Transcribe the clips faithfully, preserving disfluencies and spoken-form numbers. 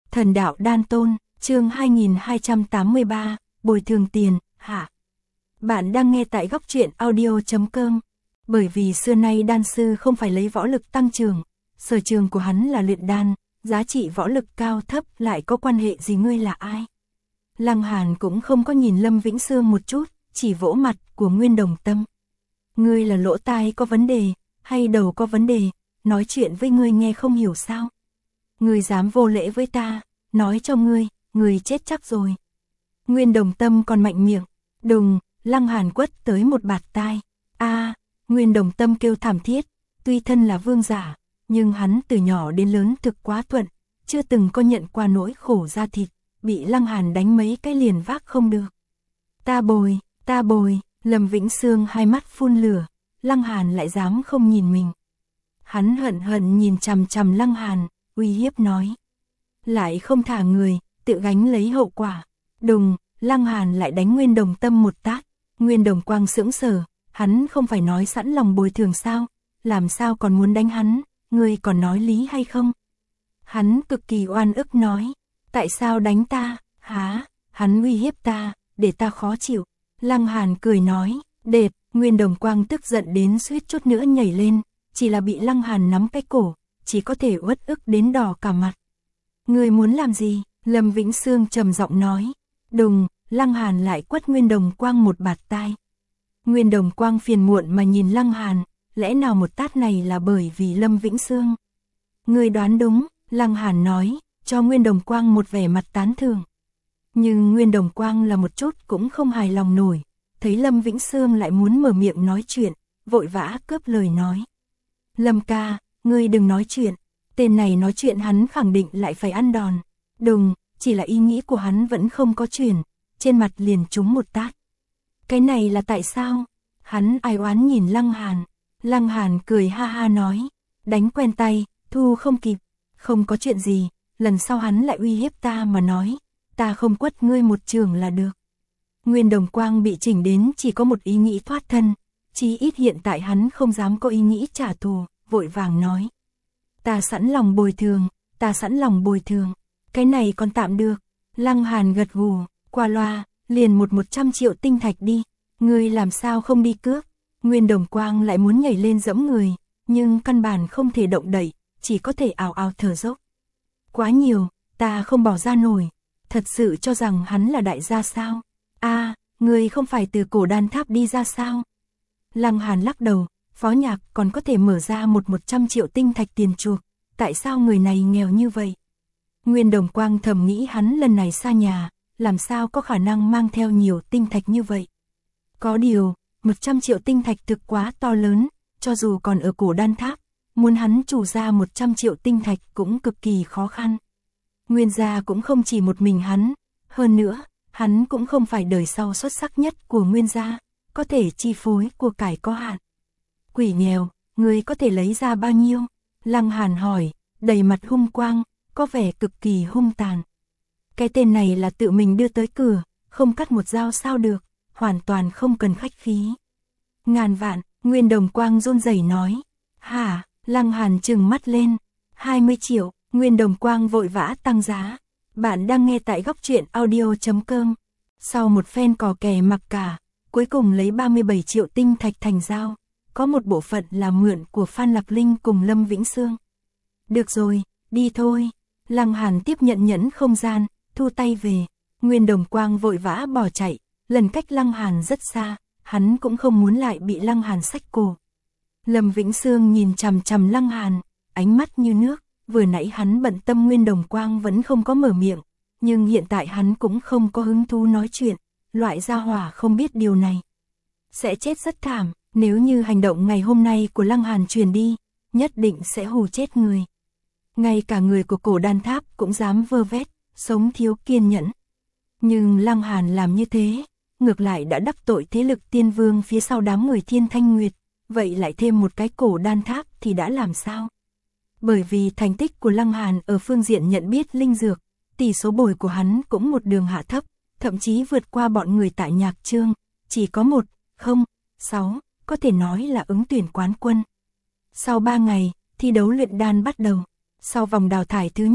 Thần đạo đan tôn, chương hai nghìn hai trăm tám mươi ba, bồi thường tiền, hạ. Bạn đang nghe tại góc truyện audio chấm com. Bởi vì xưa nay đan sư không phải lấy võ lực tăng trưởng, sở trường của hắn là luyện đan, giá trị võ lực cao thấp lại có quan hệ gì ngươi là ai? Lăng Hàn cũng không có nhìn Lâm Vĩnh Sương một chút, chỉ vỗ mặt của Nguyên Đồng Tâm. Ngươi là lỗ tai có vấn đề, hay đầu có vấn đề, nói chuyện với ngươi nghe không hiểu sao? Ngươi dám vô lễ với ta, nói cho ngươi, ngươi chết chắc rồi. Nguyên Đồng Tâm còn mạnh miệng, đùng, Lăng Hàn quất tới một bạt tai. A, Nguyên Đồng Tâm kêu thảm thiết, tuy thân là vương giả, nhưng hắn từ nhỏ đến lớn thực quá thuận, chưa từng có nhận qua nỗi khổ da thịt, bị Lăng Hàn đánh mấy cái liền vác không được. Ta bồi, ta bồi, Lâm Vĩnh Sương hai mắt phun lửa, Lăng Hàn lại dám không nhìn mình. Hắn hận hận nhìn chằm chằm Lăng Hàn, uy hiếp nói. Lại không thả người, tự gánh lấy hậu quả. Đùng, Lăng Hàn lại đánh Nguyên Đồng Tâm một tát. Nguyên Đồng Quang sững sờ, hắn không phải nói sẵn lòng bồi thường sao, làm sao còn muốn đánh hắn, ngươi còn nói lý hay không? Hắn cực kỳ oan ức nói, tại sao đánh ta, há, hắn uy hiếp ta, để ta khó chịu. Lăng Hàn cười nói, đệt, Nguyên Đồng Quang tức giận đến suýt chút nữa nhảy lên, chỉ là bị Lăng Hàn nắm cái cổ, chỉ có thể uất ức đến đỏ cả mặt. Ngươi muốn làm gì? Lâm Vĩnh Sương trầm giọng nói. Đùng, Lăng Hàn lại quất Nguyên Đồng Quang một bạt tai. Nguyên Đồng Quang phiền muộn mà nhìn Lăng Hàn, lẽ nào một tát này là bởi vì Lâm Vĩnh Sương? Ngươi đoán đúng, Lăng Hàn nói, cho Nguyên Đồng Quang một vẻ mặt tán thưởng. Nhưng Nguyên Đồng Quang là một chút cũng không hài lòng nổi, thấy Lâm Vĩnh Sương lại muốn mở miệng nói chuyện, vội vã cướp lời nói. Lâm ca, ngươi đừng nói chuyện, tên này nói chuyện hắn khẳng định lại phải ăn đòn. Đừng, chỉ là ý nghĩ của hắn vẫn không có chuyển, trên mặt liền trúng một tát. Cái này là tại sao? Hắn ai oán nhìn Lăng Hàn. Lăng Hàn cười ha ha nói, đánh quen tay, thu không kịp, không có chuyện gì, lần sau hắn lại uy hiếp ta mà nói, ta không quất ngươi một trường là được. Nguyên Đồng Quang bị chỉnh đến chỉ có một ý nghĩ thoát thân, chí ít hiện tại hắn không dám có ý nghĩ trả thù, vội vàng nói. Ta sẵn lòng bồi thường, ta sẵn lòng bồi thường, cái này còn tạm được. Lăng Hàn gật gù, qua loa, liền một một trăm triệu tinh thạch đi, ngươi làm sao không đi cướp. Nguyên Đồng Quang lại muốn nhảy lên giẫm người, nhưng căn bản không thể động đậy, chỉ có thể ào ào thở dốc. Quá nhiều, ta không bỏ ra nổi, thật sự cho rằng hắn là đại gia sao? A, à, ngươi không phải từ cổ đan tháp đi ra sao? Lăng Hàn lắc đầu, Phó Nhạc còn có thể mở ra một một trăm triệu tinh thạch tiền chuộc, tại sao người này nghèo như vậy? Nguyên Đồng Quang thầm nghĩ hắn lần này xa nhà, làm sao có khả năng mang theo nhiều tinh thạch như vậy? Có điều, một trăm triệu tinh thạch thực quá to lớn, cho dù còn ở cổ đan tháp, muốn hắn chủ ra một trăm triệu tinh thạch cũng cực kỳ khó khăn. Nguyên gia cũng không chỉ một mình hắn, hơn nữa, hắn cũng không phải đời sau xuất sắc nhất của Nguyên gia, có thể chi phối của cải có hạn. Quỷ nghèo, ngươi có thể lấy ra bao nhiêu? Lăng Hàn hỏi, đầy mặt hung quang, có vẻ cực kỳ hung tàn. Cái tên này là tự mình đưa tới cửa, không cắt một dao sao được, hoàn toàn không cần khách khí. Ngàn vạn, Nguyên Đồng Quang run rẩy nói. Hả? Lăng Hàn trừng mắt lên. hai mươi triệu, Nguyên Đồng Quang vội vã tăng giá. Bạn đang nghe tại góc truyện audio chấm com. Sau một phen cò kè mặc cả, cuối cùng lấy ba mươi bảy triệu tinh thạch thành giao. Có một bộ phận là mượn của Phan Lạc Linh cùng Lâm Vĩnh Sương. Được rồi, đi thôi. Lăng Hàn tiếp nhận nhẫn không gian, thu tay về. Nguyên Đồng Quang vội vã bỏ chạy, lần cách Lăng Hàn rất xa, hắn cũng không muốn lại bị Lăng Hàn xách cổ. Lâm Vĩnh Sương nhìn chằm chằm Lăng Hàn, ánh mắt như nước, vừa nãy hắn bận tâm Nguyên Đồng Quang vẫn không có mở miệng, nhưng hiện tại hắn cũng không có hứng thú nói chuyện, loại gia hỏa không biết điều này. Sẽ chết rất thảm, nếu như hành động ngày hôm nay của Lăng Hàn truyền đi, nhất định sẽ hù chết người. Ngay cả người của cổ đan tháp cũng dám vơ vét, sống thiếu kiên nhẫn. Nhưng Lăng Hàn làm như thế, ngược lại đã đắc tội thế lực tiên vương phía sau đám người Thiên Thanh Nguyệt, vậy lại thêm một cái cổ đan tháp thì đã làm sao? Bởi vì thành tích của Lăng Hàn ở phương diện nhận biết linh dược, tỷ số bồi của hắn cũng một đường hạ thấp, thậm chí vượt qua bọn người tại Nhạc Trương, chỉ có một, không, sáu, có thể nói là ứng tuyển quán quân. Sau ba ngày, thi đấu luyện đan bắt đầu. Sau vòng đào thải thứ nhất,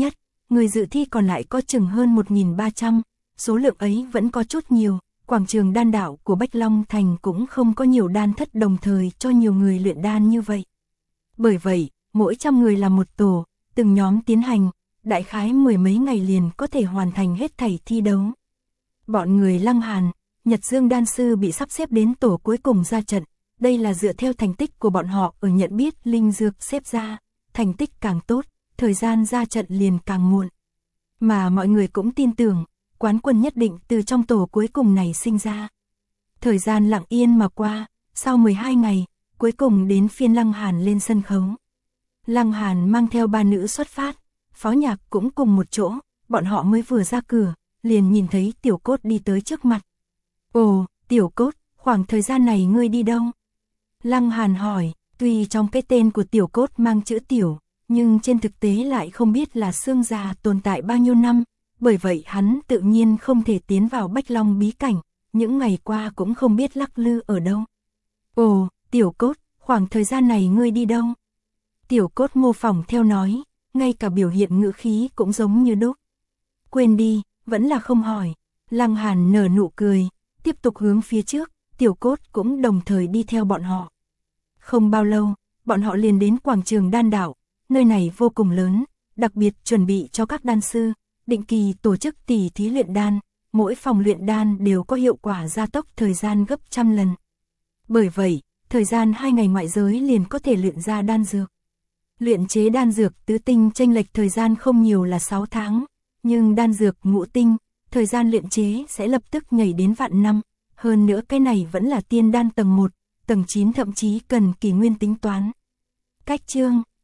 người dự thi còn lại có chừng hơn một nghìn ba trăm, số lượng ấy vẫn có chút nhiều, quảng trường đan đạo của Bách Long Thành cũng không có nhiều đan thất đồng thời cho nhiều người luyện đan như vậy. Bởi vậy, mỗi trăm người là một tổ, từng nhóm tiến hành, đại khái mười mấy ngày liền có thể hoàn thành hết thảy thi đấu. Bọn người Lăng Hàn, Nhật Dương đan sư bị sắp xếp đến tổ cuối cùng ra trận, đây là dựa theo thành tích của bọn họ ở nhận biết linh dược xếp ra, thành tích càng tốt, thời gian ra trận liền càng muộn. Mà mọi người cũng tin tưởng, quán quân nhất định từ trong tổ cuối cùng này sinh ra. Thời gian lặng yên mà qua, sau mười hai ngày, cuối cùng đến phiên Lăng Hàn lên sân khấu. Lăng Hàn mang theo ba nữ xuất phát, Phó Nhạc cũng cùng một chỗ, bọn họ mới vừa ra cửa, liền nhìn thấy Tiểu Cốt đi tới trước mặt. Ồ, Tiểu Cốt, khoảng thời gian này ngươi đi đâu? Lăng Hàn hỏi, tuy trong cái tên của Tiểu Cốt mang chữ Tiểu, nhưng trên thực tế lại không biết là xương già tồn tại bao nhiêu năm, bởi vậy hắn tự nhiên không thể tiến vào Bách Long bí cảnh, những ngày qua cũng không biết lắc lư ở đâu. Ồ, Tiểu Cốt, khoảng thời gian này ngươi đi đâu? Tiểu Cốt mô phỏng theo nói, ngay cả biểu hiện ngữ khí cũng giống như đúc. Quên đi, vẫn là không hỏi. Lăng Hàn nở nụ cười, tiếp tục hướng phía trước, Tiểu Cốt cũng đồng thời đi theo bọn họ. Không bao lâu, bọn họ liền đến quảng trường đan đạo, nơi này vô cùng lớn, đặc biệt chuẩn bị cho các đan sư, định kỳ tổ chức tỉ thí luyện đan, mỗi phòng luyện đan đều có hiệu quả gia tốc thời gian gấp trăm lần. Bởi vậy, thời gian hai ngày ngoại giới liền có thể luyện ra đan dược. Luyện chế đan dược tứ tinh chênh lệch thời gian không nhiều là sáu tháng, nhưng đan dược ngũ tinh, thời gian luyện chế sẽ lập tức nhảy đến vạn năm, hơn nữa cái này vẫn là tiên đan tầng một, tầng chín thậm chí cần kỷ nguyên tính toán. Cách chương